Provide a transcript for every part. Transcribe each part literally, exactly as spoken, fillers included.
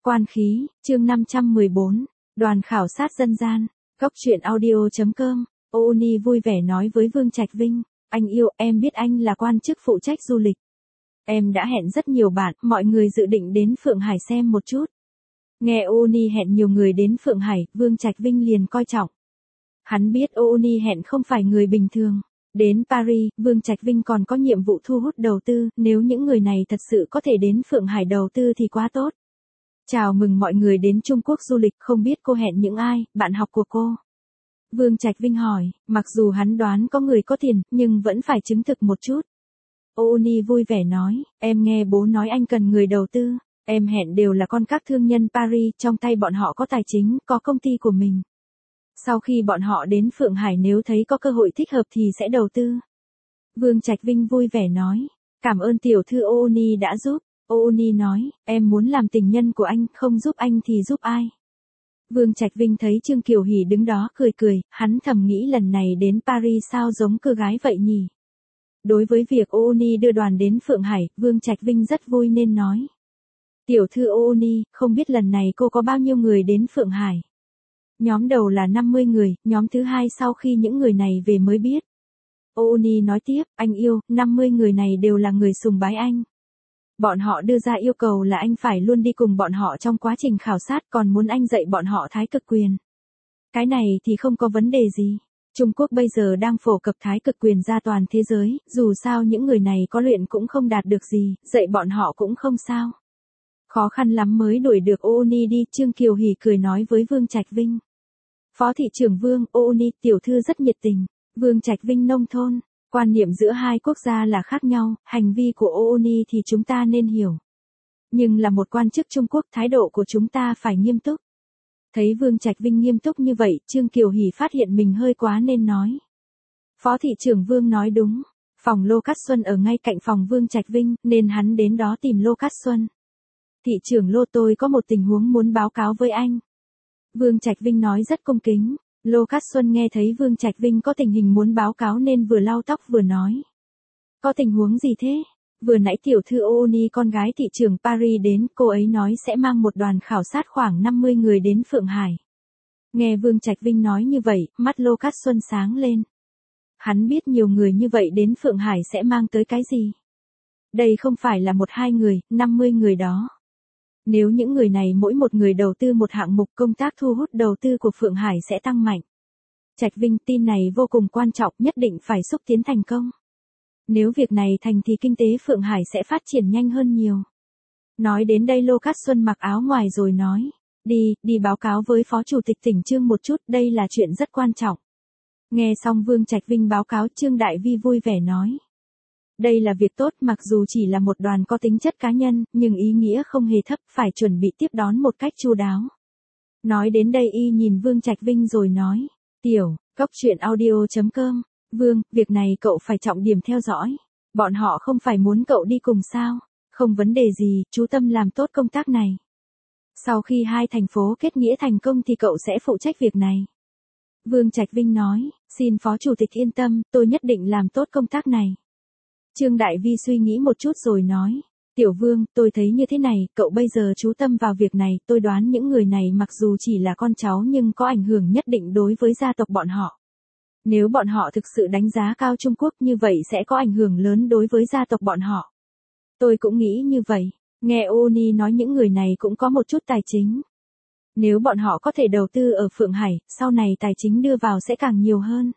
Quan khí, chương năm trăm mười bốn, đoàn khảo sát dân gian, góc truyện audio.com, Oni vui vẻ nói với Vương Trạch Vinh, anh yêu, em biết anh là quan chức phụ trách du lịch. Em đã hẹn rất nhiều bạn, mọi người dự định đến Phượng Hải xem một chút. Nghe Oni hẹn nhiều người đến Phượng Hải, Vương Trạch Vinh liền coi trọng. Hắn biết Oni hẹn không phải người bình thường. Đến Paris, Vương Trạch Vinh còn có nhiệm vụ thu hút đầu tư, nếu những người này thật sự có thể đến Phượng Hải đầu tư thì quá tốt. Chào mừng mọi người đến Trung Quốc du lịch, không biết cô hẹn những ai, bạn học của cô? Vương Trạch Vinh hỏi, mặc dù hắn đoán có người có tiền, nhưng vẫn phải chứng thực một chút. Oni vui vẻ nói, em nghe bố nói anh cần người đầu tư, em hẹn đều là con các thương nhân Paris, trong tay bọn họ có tài chính, có công ty của mình. Sau khi bọn họ đến Phượng Hải nếu thấy có cơ hội thích hợp thì sẽ đầu tư. Vương Trạch Vinh vui vẻ nói, cảm ơn tiểu thư Oni đã giúp. Oni nói, em muốn làm tình nhân của anh, không giúp anh thì giúp ai? Vương Trạch Vinh thấy Trương Kiều Hỷ đứng đó cười cười, hắn thầm nghĩ lần này đến Paris sao giống cưa gái vậy nhỉ? Đối với việc Oni đưa đoàn đến Phượng Hải, Vương Trạch Vinh rất vui nên nói. Tiểu thư Oni, không biết lần này cô có bao nhiêu người đến Phượng Hải? Nhóm đầu là năm mươi người, nhóm thứ hai sau khi những người này về mới biết. Oni nói tiếp, anh yêu, năm mươi người này đều là người sùng bái anh. Bọn họ đưa ra yêu cầu là anh phải luôn đi cùng bọn họ trong quá trình khảo sát, còn muốn anh dạy bọn họ thái cực quyền. Cái này thì không có vấn đề gì. Trung Quốc bây giờ đang phổ cập thái cực quyền ra toàn thế giới, dù sao những người này có luyện cũng không đạt được gì, dạy bọn họ cũng không sao. Khó khăn lắm mới đuổi được Oni đi, Trương Kiều Hỷ cười nói với Vương Trạch Vinh. Phó thị trưởng Vương, Oni, tiểu thư rất nhiệt tình. Vương Trạch Vinh nông thôn, quan niệm giữa hai quốc gia là khác nhau, hành vi của Oni thì chúng ta nên hiểu. Nhưng là một quan chức Trung Quốc, thái độ của chúng ta phải nghiêm túc. Thấy Vương Trạch Vinh nghiêm túc như vậy, Trương Kiều Hỷ phát hiện mình hơi quá nên nói. Phó thị trưởng Vương nói đúng, phòng Lô Cát Xuân ở ngay cạnh phòng Vương Trạch Vinh, nên hắn đến đó tìm Lô Cát Xuân. Thị trưởng Lô, tôi có một tình huống muốn báo cáo với anh. Vương Trạch Vinh nói rất cung kính. Lô Cát Xuân nghe thấy Vương Trạch Vinh có tình hình muốn báo cáo nên vừa lau tóc vừa nói. Có tình huống gì thế? Vừa nãy tiểu thư Oni con gái thị trưởng Paris đến, cô ấy nói sẽ mang một đoàn khảo sát khoảng năm mươi người đến Phượng Hải. Nghe Vương Trạch Vinh nói như vậy, mắt Lô Cát Xuân sáng lên. Hắn biết nhiều người như vậy đến Phượng Hải sẽ mang tới cái gì. Đây không phải là một hai người, năm mươi người đó. Nếu những người này mỗi một người đầu tư một hạng mục, công tác thu hút đầu tư của Phượng Hải sẽ tăng mạnh. Trạch Vinh, tin này vô cùng quan trọng, nhất định phải xúc tiến thành công. Nếu việc này thành thì kinh tế Phượng Hải sẽ phát triển nhanh hơn nhiều. Nói đến đây Lô Cát Xuân mặc áo ngoài rồi nói, đi, đi báo cáo với Phó Chủ tịch tỉnh Trương một chút, đây là chuyện rất quan trọng. Nghe xong Vương Trạch Vinh báo cáo, Trương Đại Vi vui vẻ nói. Đây là việc tốt, mặc dù chỉ là một đoàn có tính chất cá nhân, nhưng ý nghĩa không hề thấp, phải chuẩn bị tiếp đón một cách chu đáo. Nói đến đây y nhìn Vương Trạch Vinh rồi nói, tiểu, góc truyện audio.com, Vương, việc này cậu phải trọng điểm theo dõi. Bọn họ không phải muốn cậu đi cùng sao? Không vấn đề gì, chú tâm làm tốt công tác này. Sau khi hai thành phố kết nghĩa thành công thì cậu sẽ phụ trách việc này. Vương Trạch Vinh nói, xin Phó Chủ tịch yên tâm, tôi nhất định làm tốt công tác này. Trương Đại Vi suy nghĩ một chút rồi nói, Tiểu Vương, tôi thấy như thế này, cậu bây giờ chú tâm vào việc này, tôi đoán những người này mặc dù chỉ là con cháu nhưng có ảnh hưởng nhất định đối với gia tộc bọn họ. Nếu bọn họ thực sự đánh giá cao Trung Quốc như vậy sẽ có ảnh hưởng lớn đối với gia tộc bọn họ. Tôi cũng nghĩ như vậy, nghe Oni nói những người này cũng có một chút tài chính. Nếu bọn họ có thể đầu tư ở Phượng Hải, sau này tài chính đưa vào sẽ càng nhiều hơn.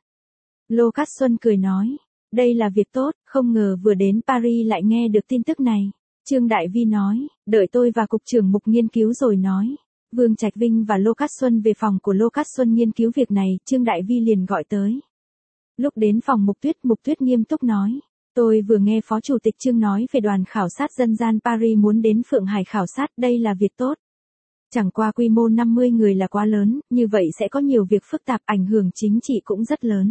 Lô Cát Xuân cười nói. Đây là việc tốt, không ngờ vừa đến Paris lại nghe được tin tức này. Trương Đại Vi nói, đợi tôi và cục trưởng mục nghiên cứu rồi nói. Vương Trạch Vinh và Lô Cát Xuân về phòng của Lô Cát Xuân nghiên cứu việc này, Trương Đại Vi liền gọi tới. Lúc đến phòng Mục Tuyết, Mục Tuyết nghiêm túc nói. Tôi vừa nghe Phó Chủ tịch Trương nói về đoàn khảo sát dân gian Paris muốn đến Phượng Hải khảo sát, đây là việc tốt. Chẳng qua quy mô năm mươi người là quá lớn, như vậy sẽ có nhiều việc phức tạp, ảnh hưởng chính trị cũng rất lớn.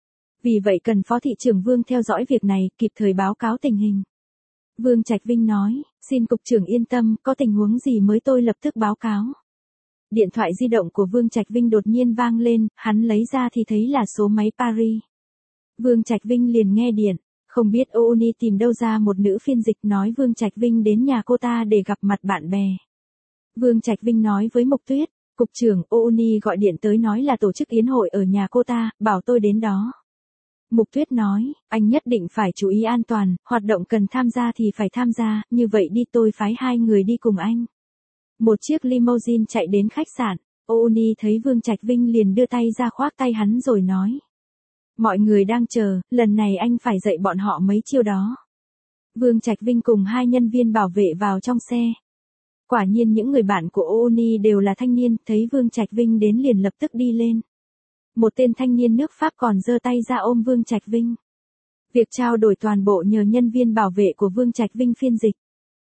Vì vậy cần Phó thị trưởng Vương theo dõi việc này, kịp thời báo cáo tình hình. Vương Trạch Vinh nói, xin cục trưởng yên tâm, có tình huống gì mới tôi lập tức báo cáo. Điện thoại di động của Vương Trạch Vinh đột nhiên vang lên, hắn lấy ra thì thấy là số máy Paris. Vương Trạch Vinh liền nghe điện, không biết Oni tìm đâu ra một nữ phiên dịch nói Vương Trạch Vinh đến nhà cô ta để gặp mặt bạn bè. Vương Trạch Vinh nói với Mục Tuyết, cục trưởng Oni gọi điện tới nói là tổ chức yến hội ở nhà cô ta, bảo tôi đến đó. Mục Tuyết nói, anh nhất định phải chú ý an toàn, hoạt động cần tham gia thì phải tham gia, như vậy đi tôi phái hai người đi cùng anh. Một chiếc limousine chạy đến khách sạn, Oni thấy Vương Trạch Vinh liền đưa tay ra khoác tay hắn rồi nói. Mọi người đang chờ, lần này anh phải dạy bọn họ mấy chiêu đó. Vương Trạch Vinh cùng hai nhân viên bảo vệ vào trong xe. Quả nhiên những người bạn của Oni đều là thanh niên, thấy Vương Trạch Vinh đến liền lập tức đi lên. Một tên thanh niên nước Pháp còn giơ tay ra ôm Vương Trạch Vinh. Việc trao đổi toàn bộ nhờ nhân viên bảo vệ của Vương Trạch Vinh phiên dịch.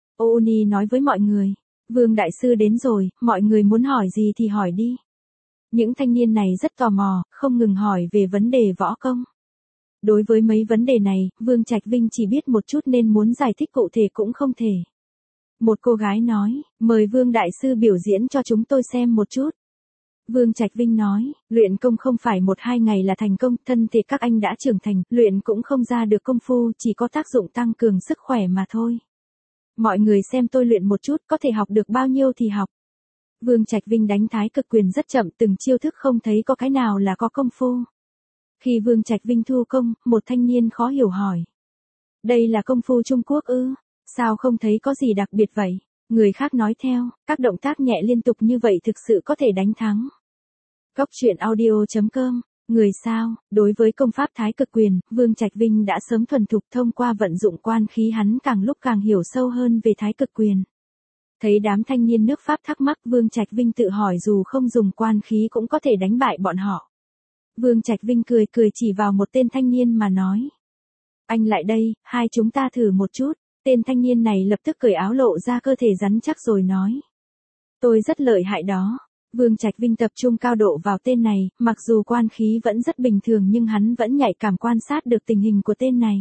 Oni nói với mọi người, Vương Đại Sư đến rồi, mọi người muốn hỏi gì thì hỏi đi. Những thanh niên này rất tò mò, không ngừng hỏi về vấn đề võ công. Đối với mấy vấn đề này, Vương Trạch Vinh chỉ biết một chút nên muốn giải thích cụ thể cũng không thể. Một cô gái nói, mời Vương Đại Sư biểu diễn cho chúng tôi xem một chút. Vương Trạch Vinh nói, luyện công không phải một hai ngày là thành công, thân thể các anh đã trưởng thành, luyện cũng không ra được công phu, chỉ có tác dụng tăng cường sức khỏe mà thôi. Mọi người xem tôi luyện một chút, có thể học được bao nhiêu thì học. Vương Trạch Vinh đánh thái cực quyền rất chậm, từng chiêu thức không thấy có cái nào là có công phu. Khi Vương Trạch Vinh thu công, một thanh niên khó hiểu hỏi. Đây là công phu Trung Quốc ư? Sao không thấy có gì đặc biệt vậy? Người khác nói theo, các động tác nhẹ liên tục như vậy thực sự có thể đánh thắng. Góc truyện audio chấm com, người sao, đối với công pháp thái cực quyền, Vương Trạch Vinh đã sớm thuần thục thông qua vận dụng quan khí hắn càng lúc càng hiểu sâu hơn về thái cực quyền. Thấy đám thanh niên nước Pháp thắc mắc Vương Trạch Vinh tự hỏi dù không dùng quan khí cũng có thể đánh bại bọn họ. Vương Trạch Vinh cười cười chỉ vào một tên thanh niên mà nói. Anh lại đây, hai chúng ta thử một chút. Tên thanh niên này lập tức cởi áo lộ ra cơ thể rắn chắc rồi nói. Tôi rất lợi hại đó. Vương Trạch Vinh tập trung cao độ vào tên này, mặc dù quan khí vẫn rất bình thường nhưng hắn vẫn nhạy cảm quan sát được tình hình của tên này.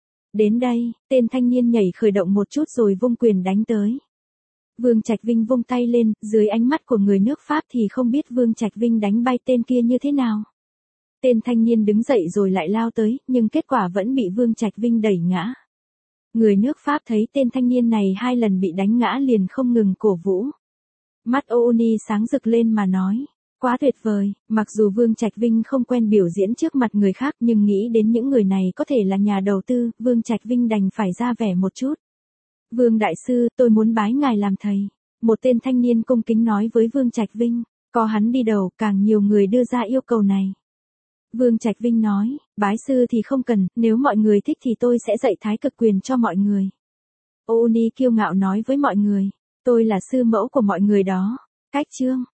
Đến đây, tên thanh niên nhảy khởi động một chút rồi vung quyền đánh tới. Vương Trạch Vinh vung tay lên, dưới ánh mắt của người nước Pháp thì không biết Vương Trạch Vinh đánh bay tên kia như thế nào. Tên thanh niên đứng dậy rồi lại lao tới, nhưng kết quả vẫn bị Vương Trạch Vinh đẩy ngã. Người nước Pháp thấy tên thanh niên này hai lần bị đánh ngã liền không ngừng cổ vũ. Mắt Oni sáng rực lên mà nói, quá tuyệt vời, mặc dù Vương Trạch Vinh không quen biểu diễn trước mặt người khác nhưng nghĩ đến những người này có thể là nhà đầu tư, Vương Trạch Vinh đành phải ra vẻ một chút. Vương Đại Sư, tôi muốn bái ngài làm thầy. Một tên thanh niên cung kính nói với Vương Trạch Vinh, có hắn đi đầu, càng nhiều người đưa ra yêu cầu này. Vương Trạch Vinh nói, bái sư thì không cần, nếu mọi người thích thì tôi sẽ dạy thái cực quyền cho mọi người. Oni kiêu ngạo nói với mọi người, tôi là sư mẫu của mọi người đó. Cách chương